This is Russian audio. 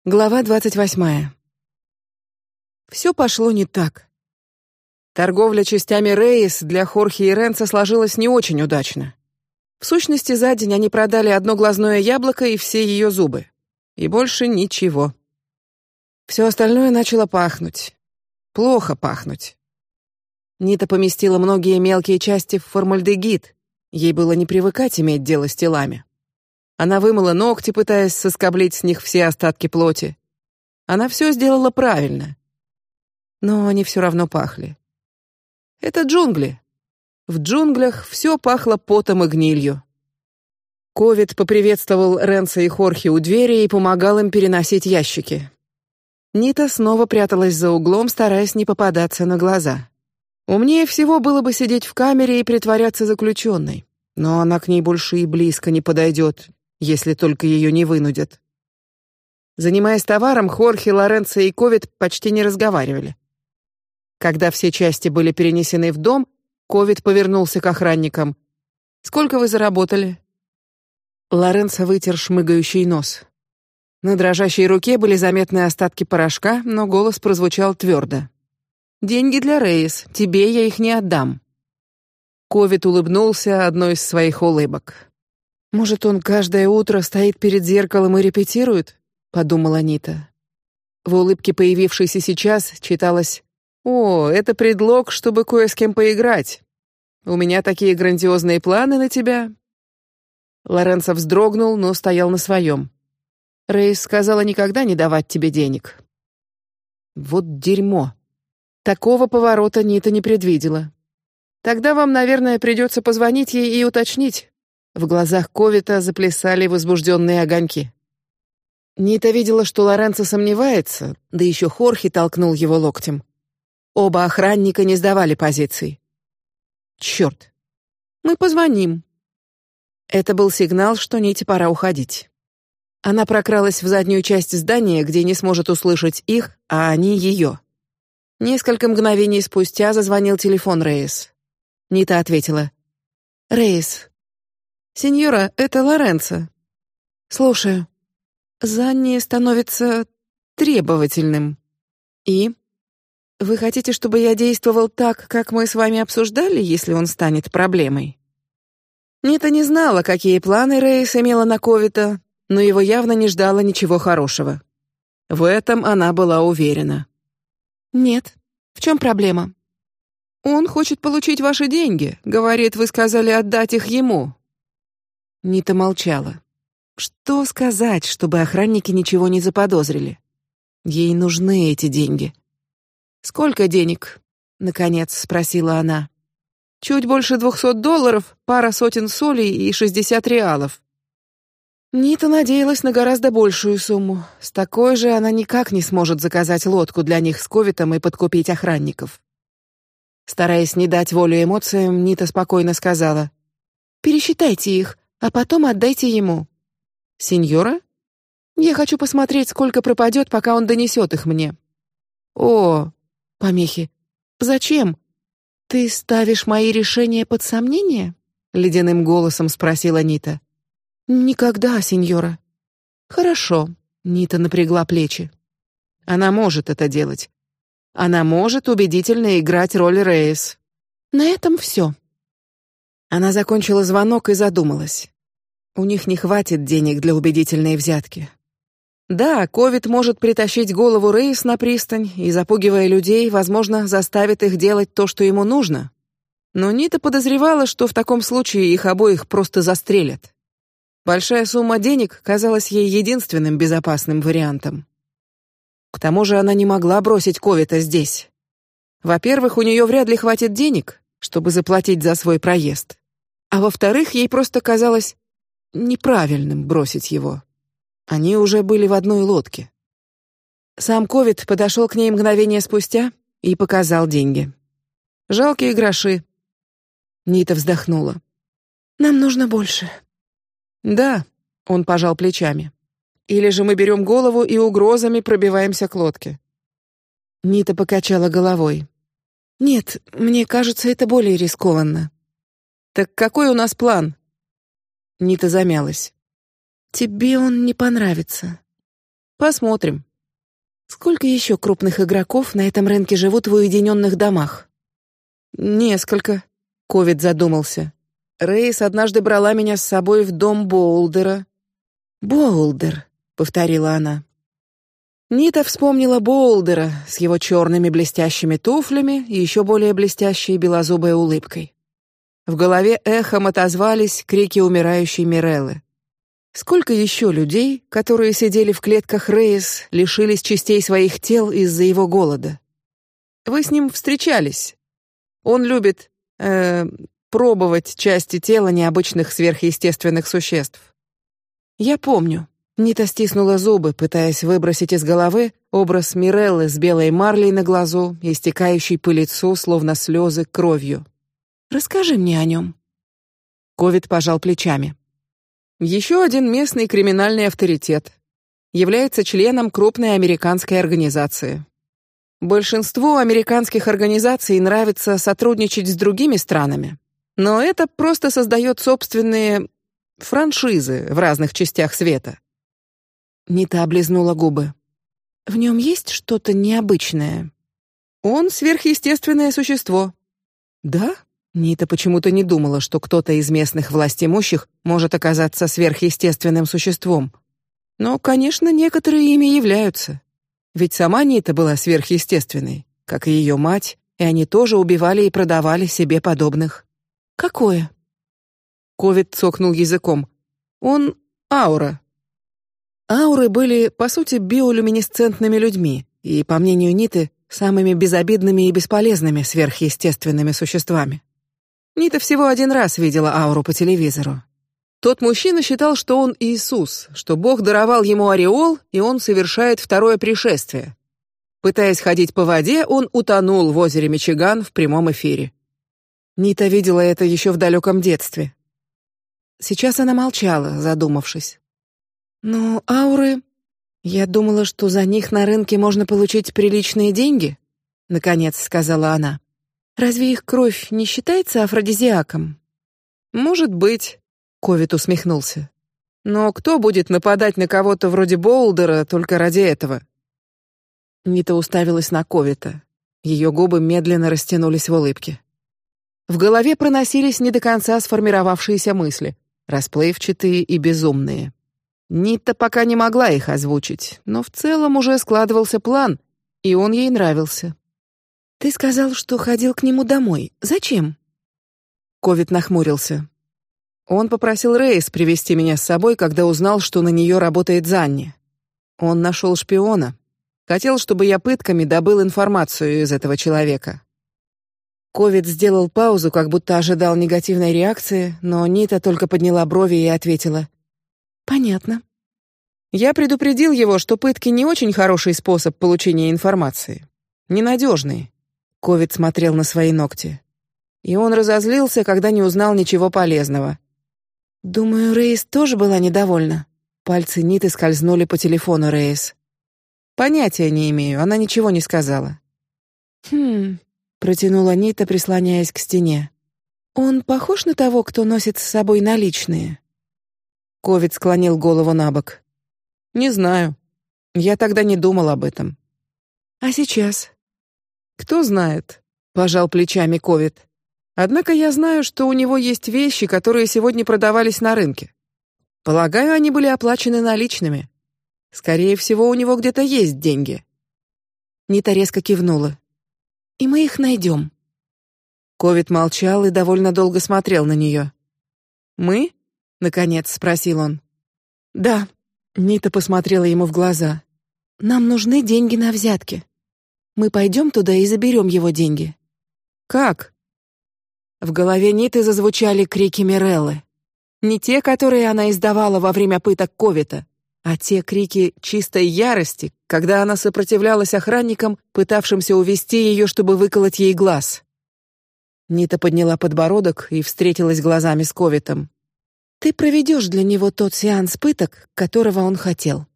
Глава 28. Все пошло не так. Торговля частями Рейс для Хорхе и Ренца сложилась не очень удачно. В сущности, за день они продали одно глазное яблоко и все ее зубы. И больше ничего. Все остальное начало пахнуть. Плохо пахнуть. Нита поместила многие мелкие части в формальдегид. Ей было не привыкать иметь дело с телами. Она вымыла ногти, пытаясь соскоблить с них все остатки плоти. Она все сделала правильно. Но они все равно пахли. Это джунгли. В джунглях все пахло потом и гнилью. Ковид поприветствовал Ренца и Хорхе у двери и помогал им переносить ящики. Нита снова пряталась за углом, стараясь не попадаться на глаза. Умнее всего было бы сидеть в камере и притворяться заключенной. Но она к ней больше и близко не подойдет, если только ее не вынудят. Занимаясь товаром, Хорхе, Лоренцо и Ковид почти не разговаривали. Когда все части были перенесены в дом, Ковид повернулся к охранникам. «Сколько вы заработали?» Лоренцо вытер шмыгающий нос. На дрожащей руке были заметны остатки порошка, но голос прозвучал твердо. «Деньги для Рейс, тебе я их не отдам». Ковид улыбнулся одной из своих улыбок. «Может, он каждое утро стоит перед зеркалом и репетирует?» — подумала Нита. В улыбке, появившейся сейчас, читалось: «О, это предлог, чтобы кое с кем поиграть. У меня такие грандиозные планы на тебя». Лоренцо вздрогнул, но стоял на своем. «Рейс сказала никогда не давать тебе денег». Вот дерьмо. Такого поворота Нита не предвидела. «Тогда вам, наверное, придется позвонить ей и уточнить». В глазах Ковита заплясали возбужденные огоньки. Нита видела, что Лоренцо сомневается, да еще Хорхе толкнул его локтем. Оба охранника не сдавали позиций. Черт! Мы позвоним. Это был сигнал, что Ните пора уходить. Она прокралась в заднюю часть здания, где не сможет услышать их, а они ее. Несколько мгновений спустя зазвонил телефон Рейс. Нита ответила. «Рейс». «Сеньора, это Лоренцо». «Слушаю». «Занни становится требовательным». «И? Вы хотите, чтобы я действовал так, как мы с вами обсуждали, если он станет проблемой?» Нита не знала, какие планы Рейс имела на Ковита, но его явно не ждало ничего хорошего. В этом она была уверена. «Нет. В чем проблема?» «Он хочет получить ваши деньги. Говорит, вы сказали отдать их ему». Нита молчала. Что сказать, чтобы охранники ничего не заподозрили? Ей нужны эти деньги. «Сколько денег?» — наконец спросила она. «Чуть больше $200, пара сотен солей и 60 реалов». Нита надеялась на гораздо большую сумму. С такой же она никак не сможет заказать лодку для них с Ковитом и подкупить охранников. Стараясь не дать волю эмоциям, Нита спокойно сказала: «Пересчитайте их, а потом отдайте ему». «Сеньора? Я хочу посмотреть, сколько пропадет, пока он донесет их мне». «О, помехи. Зачем? Ты ставишь мои решения под сомнение?» — ледяным голосом спросила Нита. «Никогда, сеньора». «Хорошо», — Нита напрягла плечи. Она может это делать. Она может убедительно играть роль Рейс. На этом все. Она закончила звонок и задумалась. У них не хватит денег для убедительной взятки. Да, Ковид может притащить голову Рейс на пристань и, запугивая людей, возможно, заставит их делать то, что ему нужно. Но Нита подозревала, что в таком случае их обоих просто застрелят. Большая сумма денег казалась ей единственным безопасным вариантом. К тому же она не могла бросить Ковита здесь. Во-первых, у нее вряд ли хватит денег, чтобы заплатить за свой проезд. А во-вторых, ей просто казалось неправильным бросить его. Они уже были в одной лодке. Сам Ковид подошел к ней мгновение спустя и показал деньги. Жалкие гроши. Нита вздохнула. «Нам нужно больше». «Да», — он пожал плечами. «Или же мы берем голову и угрозами пробиваемся к лодке». Нита покачала головой. «Нет, мне кажется, это более рискованно». «Так какой у нас план?» Нита замялась. «Тебе он не понравится. Посмотрим. Сколько еще крупных игроков на этом рынке живут в уединенных домах? Несколько. Ковид задумался. Рейс однажды брала меня с собой в дом Боулдера. Боулдер, повторила она. Нита вспомнила Боулдера с его черными блестящими туфлями и еще более блестящей белозубой улыбкой. В голове эхом отозвались крики умирающей Миреллы. Сколько еще людей, которые сидели в клетках Рейс, лишились частей своих тел из-за его голода? Вы с ним встречались. Он любит пробовать части тела необычных сверхъестественных существ. Я помню. Нита стиснула зубы, пытаясь выбросить из головы образ Миреллы с белой марлей на глазу и стекающей по лицу, словно слезы, кровью. Расскажи мне о нем. Ковид пожал плечами. Еще один местный криминальный авторитет. Является членом крупной американской организации. Большинству американских организаций нравится сотрудничать с другими странами, но это просто создает собственные франшизы в разных частях света. Нита облизнула губы. В нем есть что-то необычное. Он сверхъестественное существо. Да? Нита почему-то не думала, что кто-то из местных властимущих может оказаться сверхъестественным существом. Но, конечно, некоторые ими являются. Ведь сама Нита была сверхъестественной, как и ее мать, и они тоже убивали и продавали себе подобных. Какое? Ковид цокнул языком. Он аура. Ауры были, по сути, биолюминесцентными людьми, и, по мнению Ниты, самыми безобидными и бесполезными сверхъестественными существами. Нита всего один раз видела ауру по телевизору. Тот мужчина считал, что он Иисус, что Бог даровал ему ореол, и он совершает второе пришествие. Пытаясь ходить по воде, он утонул в озере Мичиган в прямом эфире. Нита видела это еще в далеком детстве. Сейчас она молчала, задумавшись. Но ауры... Я думала, что за них на рынке можно получить приличные деньги, наконец сказала она. Разве их кровь не считается афродизиаком? Может быть, Ковид усмехнулся. Но кто будет нападать на кого-то вроде Боулдера только ради этого? Нита уставилась на Ковида. Ее губы медленно растянулись в улыбке. В голове проносились не до конца сформировавшиеся мысли, расплывчатые и безумные. Нита пока не могла их озвучить, но в целом уже складывался план, и он ей нравился. Ты сказал, что ходил к нему домой. Зачем? Ковид нахмурился. Он попросил Рейс привезти меня с собой, когда узнал, что на нее работает Занни. Он нашел шпиона. Хотел, чтобы я пытками добыл информацию из этого человека. Ковид сделал паузу, как будто ожидал негативной реакции, но Нита только подняла брови и ответила: понятно. Я предупредил его, что пытки не очень хороший способ получения информации, ненадежный. Ковид смотрел на свои ногти, и он разозлился, когда не узнал ничего полезного. Думаю, Рейс тоже была недовольна. Пальцы Ниты скользнули по телефону Рейс. Понятия не имею, она ничего не сказала. Протянула Нита, прислоняясь к стене. Он похож на того, кто носит с собой наличные. Ковид склонил голову набок. Не знаю. Я тогда не думал об этом. А сейчас? Кто знает? Пожал плечами Ковид. Однако я знаю, что у него есть вещи, которые сегодня продавались на рынке. Полагаю, они были оплачены наличными. Скорее всего, у него где-то есть деньги. Нита резко кивнула. И мы их найдем. Ковид молчал и довольно долго смотрел на нее. Мы? Наконец спросил он. Да. Нита посмотрела ему в глаза. Нам нужны деньги на взятки. Мы пойдем туда и заберем его деньги. Как? В голове Ниты зазвучали крики Миреллы. Не те, которые она издавала во время пыток Ковида, а те крики чистой ярости, когда она сопротивлялась охранникам, пытавшимся увести ее, чтобы выколоть ей глаз. Нита подняла подбородок и встретилась глазами с Ковидом. Ты проведешь для него тот сеанс пыток, которого он хотел.